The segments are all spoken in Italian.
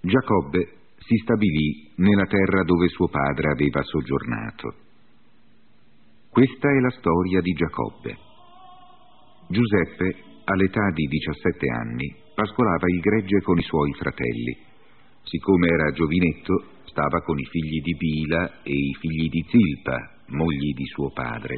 Giacobbe si stabilì nella terra dove suo padre aveva soggiornato. Questa è la storia di Giacobbe. Giuseppe, all'età di 17 anni, pascolava il gregge con i suoi fratelli. Siccome era giovinetto, stava con i figli di Bila e i figli di Zilpa, mogli di suo padre.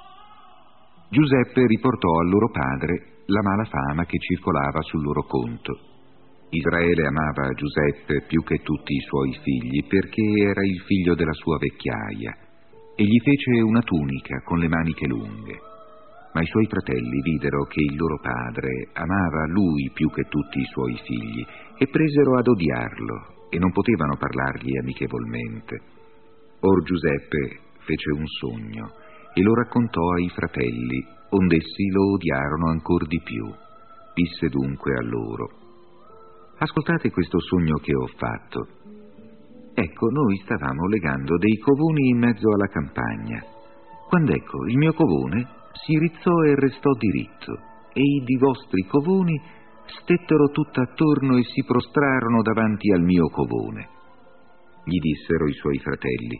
Giuseppe riportò al loro padre la mala fama che circolava sul loro conto. Israele amava Giuseppe più che tutti i suoi figli perché era il figlio della sua vecchiaia e gli fece una tunica con le maniche lunghe. Ma i suoi fratelli videro che il loro padre amava lui più che tutti i suoi figli e presero ad odiarlo e non potevano parlargli amichevolmente. Or Giuseppe fece un sogno e lo raccontò ai fratelli, ond'essi lo odiarono ancor di più. Disse dunque a loro: ascoltate questo sogno che ho fatto. Ecco, noi stavamo legando dei covoni in mezzo alla campagna, quando ecco il mio covone si rizzò e restò diritto, e i di vostri covoni stettero tutt'attorno e si prostrarono davanti al mio covone. Gli dissero i suoi fratelli: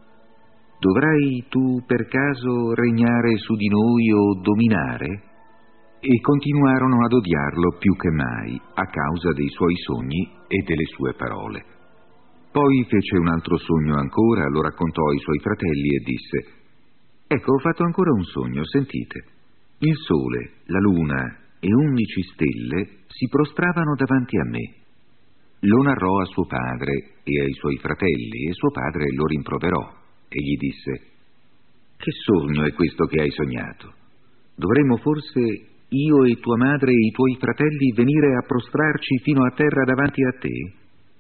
dovrai tu per caso regnare su di noi o dominare? E continuarono ad odiarlo più che mai a causa dei suoi sogni e delle sue parole. Poi fece un altro sogno ancora, lo raccontò ai suoi fratelli e disse: ecco, ho fatto ancora un sogno, sentite. Il sole, la luna e 11 stelle si prostravano davanti a me. Lo narrò a suo padre e ai suoi fratelli, e suo padre lo rimproverò e gli disse: che sogno è questo che hai sognato? Dovremmo forse io e tua madre e i tuoi fratelli venire a prostrarci fino a terra davanti a te?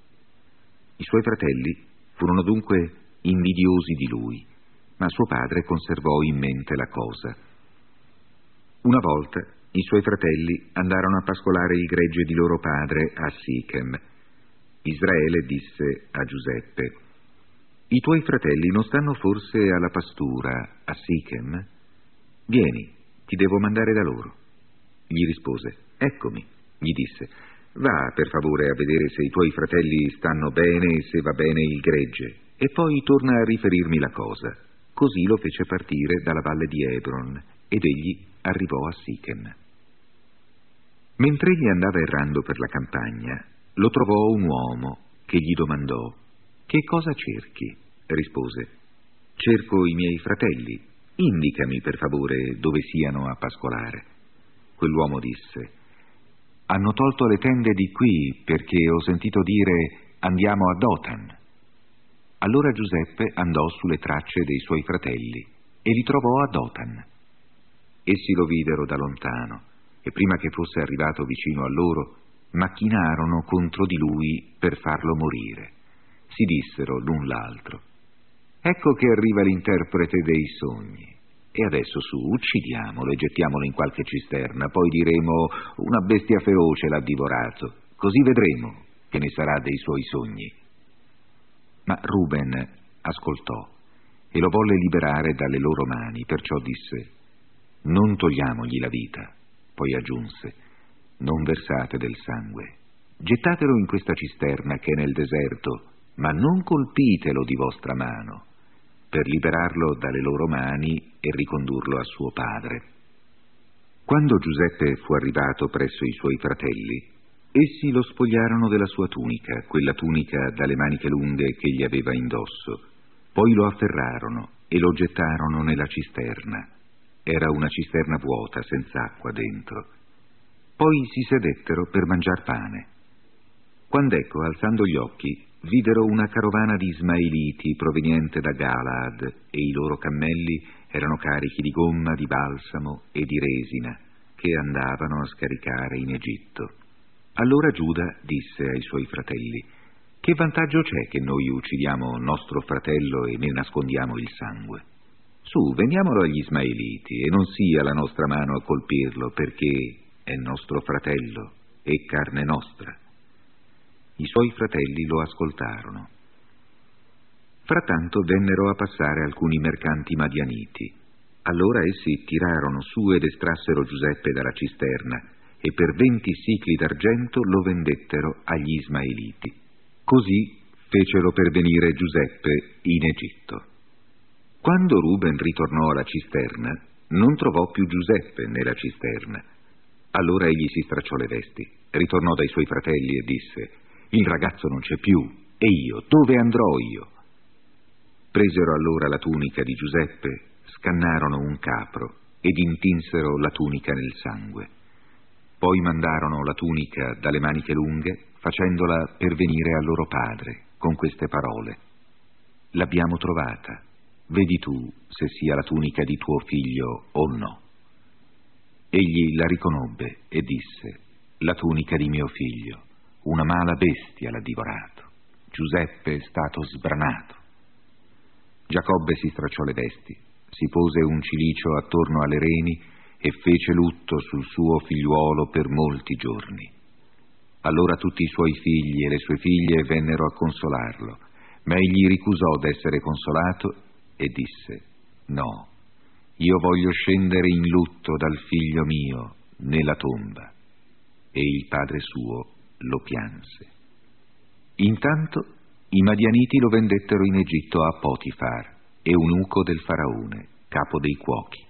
I suoi fratelli furono dunque invidiosi di lui, ma suo padre conservò in mente la cosa. Una volta i suoi fratelli andarono a pascolare il gregge di loro padre a Sichem. Israele disse a Giuseppe: i tuoi fratelli non stanno forse alla pastura a Sichem? Vieni, ti devo mandare da loro. Gli rispose: eccomi. Gli disse: va per favore a vedere se i tuoi fratelli stanno bene e se va bene il gregge, e poi torna a riferirmi la cosa. Così lo fece partire dalla valle di Hebron ed egli arrivò a Sichem. Mentre egli andava errando per la campagna, lo trovò un uomo che gli domandò: che cosa cerchi? Rispose: cerco i miei fratelli, indicami per favore dove siano a pascolare. Quell'uomo disse: hanno tolto le tende di qui perché ho sentito dire andiamo a Dotan. Allora Giuseppe andò sulle tracce dei suoi fratelli e li trovò a Dotan. Essi lo videro da lontano e prima che fosse arrivato vicino a loro macchinarono contro di lui per farlo morire. Si dissero l'un l'altro: ecco che arriva l'interprete dei sogni. E adesso su, uccidiamolo e gettiamolo in qualche cisterna, poi diremo una bestia feroce l'ha divorato, così vedremo che ne sarà dei suoi sogni. Ma Ruben ascoltò e lo volle liberare dalle loro mani, perciò disse: non togliamogli la vita. Poi aggiunse: non versate del sangue, gettatelo in questa cisterna che è nel deserto, ma non colpitelo di vostra mano, per liberarlo dalle loro mani e ricondurlo a suo padre. Quando Giuseppe fu arrivato presso i suoi fratelli, essi lo spogliarono della sua tunica, quella tunica dalle maniche lunghe che gli aveva indosso. Poi lo afferrarono e lo gettarono nella cisterna. Era una cisterna vuota, senza acqua dentro. Poi si sedettero per mangiar pane. Quand'ecco, alzando gli occhi, videro una carovana di ismaeliti proveniente da Galaad, e i loro cammelli erano carichi di gomma, di balsamo e di resina, che andavano a scaricare in Egitto. Allora Giuda disse ai suoi fratelli: che vantaggio c'è che noi uccidiamo nostro fratello e ne nascondiamo il sangue? Su, vendiamolo agli ismaeliti e non sia la nostra mano a colpirlo, perché è nostro fratello e carne nostra. I suoi fratelli lo ascoltarono. Frattanto vennero a passare alcuni mercanti madianiti. Allora essi tirarono su ed estrassero Giuseppe dalla cisterna e per 20 sicli d'argento lo vendettero agli ismaeliti. Così fecero pervenire Giuseppe in Egitto. Quando Ruben ritornò alla cisterna, non trovò più Giuseppe nella cisterna. Allora egli si stracciò le vesti, ritornò dai suoi fratelli e disse: il ragazzo non c'è più, e io, dove andrò io? Presero allora la tunica di Giuseppe, scannarono un capro ed intinsero la tunica nel sangue. Poi mandarono la tunica dalle maniche lunghe, facendola pervenire al loro padre, con queste parole: l'abbiamo trovata, vedi tu se sia la tunica di tuo figlio o no. Egli la riconobbe e disse: la tunica di mio figlio, una mala bestia l'ha divorato. Giuseppe è stato sbranato. Giacobbe si stracciò le vesti, si pose un cilicio attorno alle reni e fece lutto sul suo figliuolo per molti giorni. Allora tutti i suoi figli e le sue figlie vennero a consolarlo, ma egli ricusò d'essere consolato e disse: no, io voglio scendere in lutto dal figlio mio nella tomba. E il padre suo lo pianse. Intanto i Madianiti lo vendettero in Egitto a Potifar, eunuco del faraone, capo dei cuochi.